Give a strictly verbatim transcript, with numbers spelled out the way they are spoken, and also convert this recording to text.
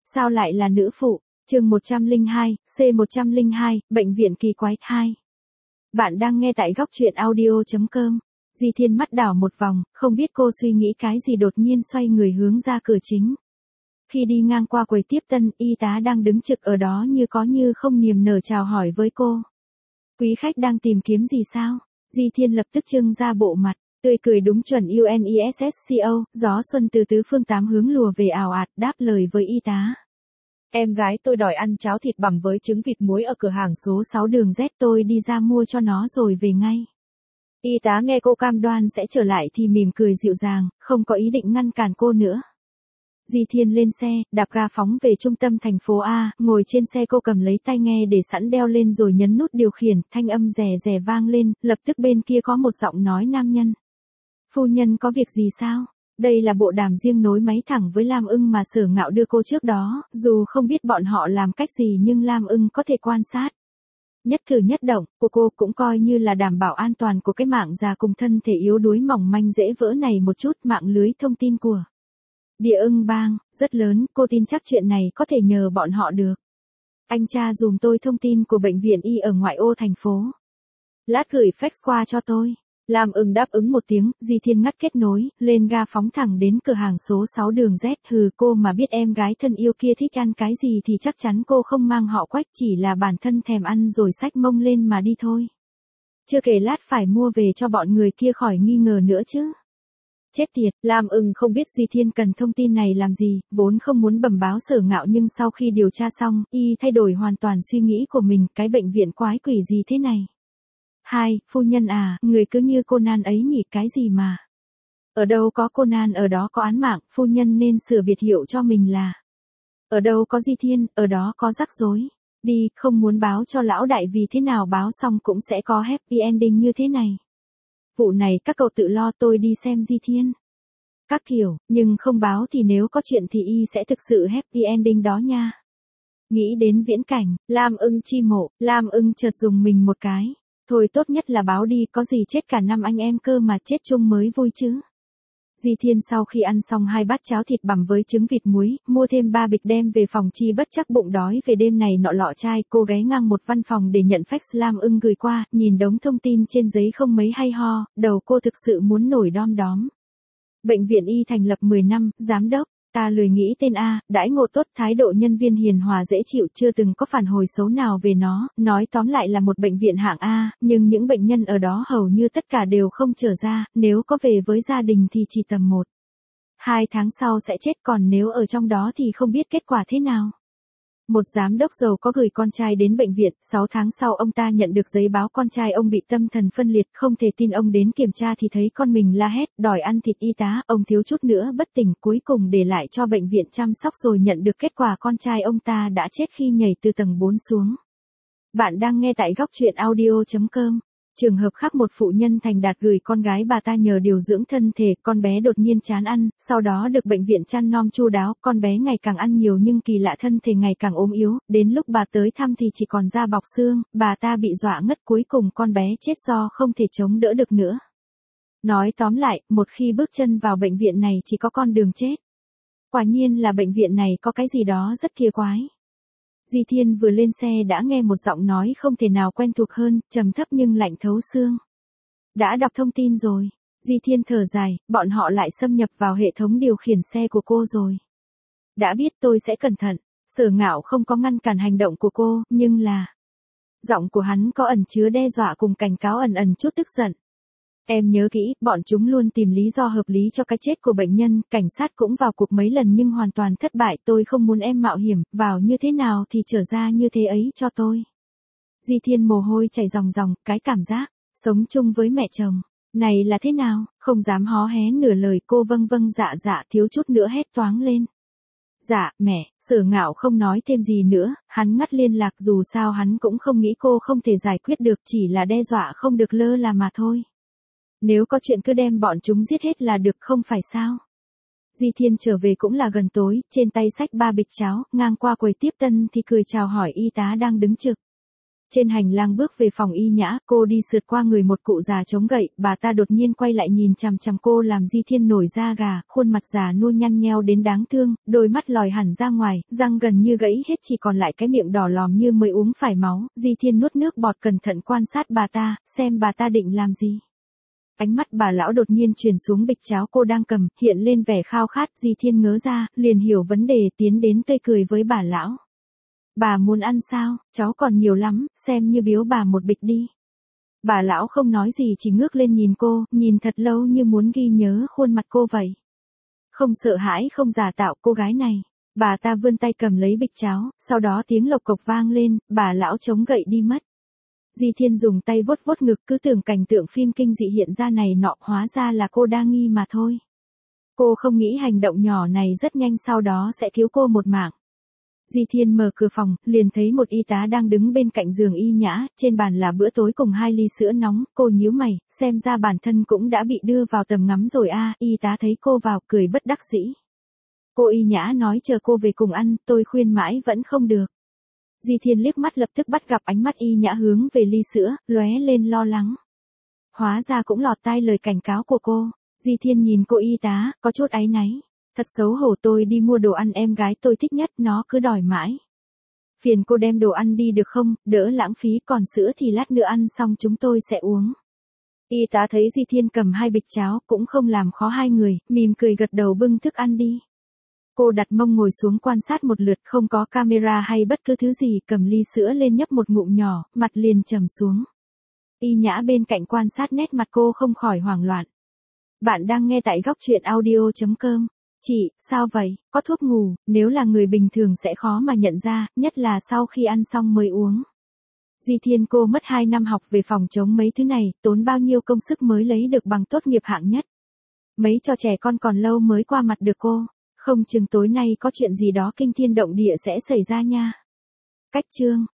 Sao lại là nữ phụ? Chương một trăm lẻ hai, C một trăm lẻ hai, bệnh viện kỳ quái hai. Bạn đang nghe tại góc truyện audio chấm com. Di Thiên mắt đảo một vòng, không biết cô suy nghĩ cái gì đột nhiên xoay người hướng ra cửa chính. Khi đi ngang qua quầy tiếp tân, y tá đang đứng trực ở đó như có như không niềm nở chào hỏi với cô. Quý khách đang tìm kiếm gì sao? Di Thiên lập tức trưng ra bộ mặt, tươi cười đúng chuẩn UNESCO, gió xuân từ tứ phương tám hướng lùa về ào ạt, đáp lời với y tá. Em gái tôi đòi ăn cháo thịt bằm với trứng vịt muối ở cửa hàng số sáu đường Z, tôi đi ra mua cho nó rồi về ngay. Y tá nghe cô cam đoan sẽ trở lại thì mỉm cười dịu dàng, không có ý định ngăn cản cô nữa. Di Thiên lên xe, đạp ga phóng về trung tâm thành phố A, ngồi trên xe cô cầm lấy tai nghe để sẵn đeo lên rồi nhấn nút điều khiển, thanh âm rè rè vang lên, lập tức bên kia có một giọng nói nam nhân. Phu nhân có việc gì sao? Đây là bộ đàm riêng nối máy thẳng với Lam Ưng mà Sở Ngạo đưa cô trước đó, dù không biết bọn họ làm cách gì nhưng Lam Ưng có thể quan sát. Nhất cử nhất động của cô cũng coi như là đảm bảo an toàn của cái mạng già cùng thân thể yếu đuối mỏng manh dễ vỡ này một chút. Mạng lưới thông tin của Địa Ưng Bang rất lớn, cô tin chắc chuyện này có thể nhờ bọn họ được. Anh tra dùm tôi thông tin của bệnh viện Y ở ngoại ô thành phố. Lát gửi fax qua cho tôi. Lam Ưng đáp ứng một tiếng, Di Thiên ngắt kết nối, lên ga phóng thẳng đến cửa hàng số sáu đường Z. Hừ, cô mà biết em gái thân yêu kia thích ăn cái gì thì chắc chắn cô không mang họ Quách, chỉ là bản thân thèm ăn rồi xách mông lên mà đi thôi. Chưa kể lát phải mua về cho bọn người kia khỏi nghi ngờ nữa chứ. Chết tiệt, Lam Ưng không biết Di Thiên cần thông tin này làm gì, vốn không muốn bẩm báo Sở Ngạo nhưng sau khi điều tra xong, y thay đổi hoàn toàn suy nghĩ của mình, cái bệnh viện quái quỷ gì thế này. Hai, phu nhân à, người cứ như Conan ấy nhỉ, cái gì mà. Ở đâu có Conan ở đó có án mạng, phu nhân nên sửa biệt hiệu cho mình là. Ở đâu có Di Thiên, ở đó có rắc rối. Đi, không muốn báo cho lão đại vì thế nào báo xong cũng sẽ có happy ending như thế này. Vụ này các cậu tự lo, tôi đi xem Di Thiên. Các kiểu, nhưng không báo thì nếu có chuyện thì y sẽ thực sự happy ending đó nha. Nghĩ đến viễn cảnh, Lam Ưng chi mộ, Lam Ưng chợt dùng mình một cái. Thôi tốt nhất là báo đi, có gì chết cả năm anh em cơ mà, chết chung mới vui chứ. Di Thiên sau khi ăn xong hai bát cháo thịt bằm với trứng vịt muối, mua thêm ba bịch đem về phòng chi bất chắc bụng đói về đêm này nọ lọ chai. Cô ghé ngang một văn phòng để nhận fax Lam Ưng gửi qua, nhìn đống thông tin trên giấy không mấy hay ho, đầu cô thực sự muốn nổi đom đóm. Bệnh viện Y thành lập mười năm, giám đốc. Ta lười nghĩ tên A, đãi ngộ tốt, thái độ nhân viên hiền hòa dễ chịu, chưa từng có phản hồi xấu nào về nó, nói tóm lại là một bệnh viện hạng A, nhưng những bệnh nhân ở đó hầu như tất cả đều không trở ra, nếu có về với gia đình thì chỉ tầm một, hai tháng sau sẽ chết, còn nếu ở trong đó thì không biết kết quả thế nào. Một giám đốc giàu có gửi con trai đến bệnh viện, sáu tháng sau ông ta nhận được giấy báo con trai ông bị tâm thần phân liệt, không thể tin ông đến kiểm tra thì thấy con mình la hét, đòi ăn thịt y tá, ông thiếu chút nữa bất tỉnh, cuối cùng để lại cho bệnh viện chăm sóc rồi nhận được kết quả con trai ông ta đã chết khi nhảy từ tầng bốn xuống. Bạn đang nghe tại góc truyện audio chấm com. Trường hợp khác, một phụ nhân thành đạt gửi con gái bà ta nhờ điều dưỡng thân thể, con bé đột nhiên chán ăn, sau đó được bệnh viện chăm nom chu đáo, con bé ngày càng ăn nhiều nhưng kỳ lạ thân thể ngày càng ốm yếu, đến lúc bà tới thăm thì chỉ còn da bọc xương, bà ta bị dọa ngất, cuối cùng con bé chết do không thể chống đỡ được nữa. Nói tóm lại, một khi bước chân vào bệnh viện này chỉ có con đường chết. Quả nhiên là bệnh viện này có cái gì đó rất kỳ quái. Di Thiên vừa lên xe đã nghe một giọng nói không thể nào quen thuộc hơn, trầm thấp nhưng lạnh thấu xương. Đã đọc thông tin rồi. Di Thiên thở dài, bọn họ lại xâm nhập vào hệ thống điều khiển xe của cô rồi. Đã biết, tôi sẽ cẩn thận. Sở Ngạo không có ngăn cản hành động của cô, nhưng là. Giọng của hắn có ẩn chứa đe dọa cùng cảnh cáo ẩn ẩn chút tức giận. Em nhớ kỹ, bọn chúng luôn tìm lý do hợp lý cho cái chết của bệnh nhân, cảnh sát cũng vào cuộc mấy lần nhưng hoàn toàn thất bại, tôi không muốn em mạo hiểm, vào như thế nào thì trở ra như thế ấy cho tôi. Di Thiên mồ hôi chảy ròng ròng, cái cảm giác, sống chung với mẹ chồng, này là thế nào, không dám hó hé nửa lời, cô vâng vâng dạ dạ thiếu chút nữa hét toáng lên. Dạ, mẹ, Sở Ngạo không nói thêm gì nữa, hắn ngắt liên lạc, dù sao hắn cũng không nghĩ cô không thể giải quyết được, chỉ là đe dọa không được lơ là mà thôi. Nếu có chuyện cứ đem bọn chúng giết hết là được, không phải sao? Di Thiên trở về cũng là gần tối, trên tay xách ba bịch cháo, ngang qua quầy tiếp tân thì cười chào hỏi y tá đang đứng trực. Trên hành lang bước về phòng Y Nhã, cô đi sượt qua người một cụ già chống gậy, bà ta đột nhiên quay lại nhìn chằm chằm cô làm Di Thiên nổi da gà, khuôn mặt già nua nhăn nheo đến đáng thương, đôi mắt lòi hẳn ra ngoài, răng gần như gãy hết chỉ còn lại cái miệng đỏ lòm như mới uống phải máu. Di Thiên nuốt nước bọt cẩn thận quan sát bà ta, xem bà ta định làm gì. Ánh mắt bà lão đột nhiên chuyển xuống bịch cháo cô đang cầm, hiện lên vẻ khao khát. Di Thiên ngớ ra, liền hiểu vấn đề, tiến đến tươi cười với bà lão. Bà muốn ăn sao, cháu còn nhiều lắm, xem như biếu bà một bịch đi. Bà lão không nói gì chỉ ngước lên nhìn cô, nhìn thật lâu như muốn ghi nhớ khuôn mặt cô vậy. Không sợ hãi không giả tạo cô gái này. Bà ta vươn tay cầm lấy bịch cháo, sau đó tiếng lộc cộc vang lên, bà lão chống gậy đi mất. Di Thiên dùng tay vuốt vuốt ngực cứ tưởng cảnh tượng phim kinh dị hiện ra này nọ, hóa ra là cô đa nghi mà thôi. Cô không nghĩ hành động nhỏ này rất nhanh sau đó sẽ cứu cô một mạng. Di Thiên mở cửa phòng, liền thấy một y tá đang đứng bên cạnh giường Y Nhã, trên bàn là bữa tối cùng hai ly sữa nóng, cô nhíu mày, xem ra bản thân cũng đã bị đưa vào tầm ngắm rồi a. Y tá thấy cô vào, cười bất đắc dĩ. Cô Y Nhã nói chờ cô về cùng ăn, tôi khuyên mãi vẫn không được. Di Thiên liếc mắt lập tức bắt gặp ánh mắt Y Nhã hướng về ly sữa, lóe lên lo lắng. Hóa ra cũng lọt tai lời cảnh cáo của cô. Di Thiên nhìn cô y tá, có chút áy náy. Thật xấu hổ, tôi đi mua đồ ăn em gái tôi thích nhất, nó cứ đòi mãi. Phiền cô đem đồ ăn đi được không, đỡ lãng phí, còn sữa thì lát nữa ăn xong chúng tôi sẽ uống. Y tá thấy Di Thiên cầm hai bịch cháo, cũng không làm khó hai người, mỉm cười gật đầu bưng thức ăn đi. Cô đặt mông ngồi xuống quan sát một lượt, không có camera hay bất cứ thứ gì, cầm ly sữa lên nhấp một ngụm nhỏ, mặt liền trầm xuống. Y Nhã bên cạnh quan sát nét mặt cô không khỏi hoảng loạn. Bạn đang nghe tại góc truyện audio chấm com. Chị, sao vậy, có thuốc ngủ, nếu là người bình thường sẽ khó mà nhận ra, nhất là sau khi ăn xong mới uống. Di Thiên cô mất hai năm học về phòng chống mấy thứ này, tốn bao nhiêu công sức mới lấy được bằng tốt nghiệp hạng nhất. Mấy trò trẻ con còn lâu mới qua mặt được cô, không chừng tối nay có chuyện gì đó kinh thiên động địa sẽ xảy ra nha. Cách chương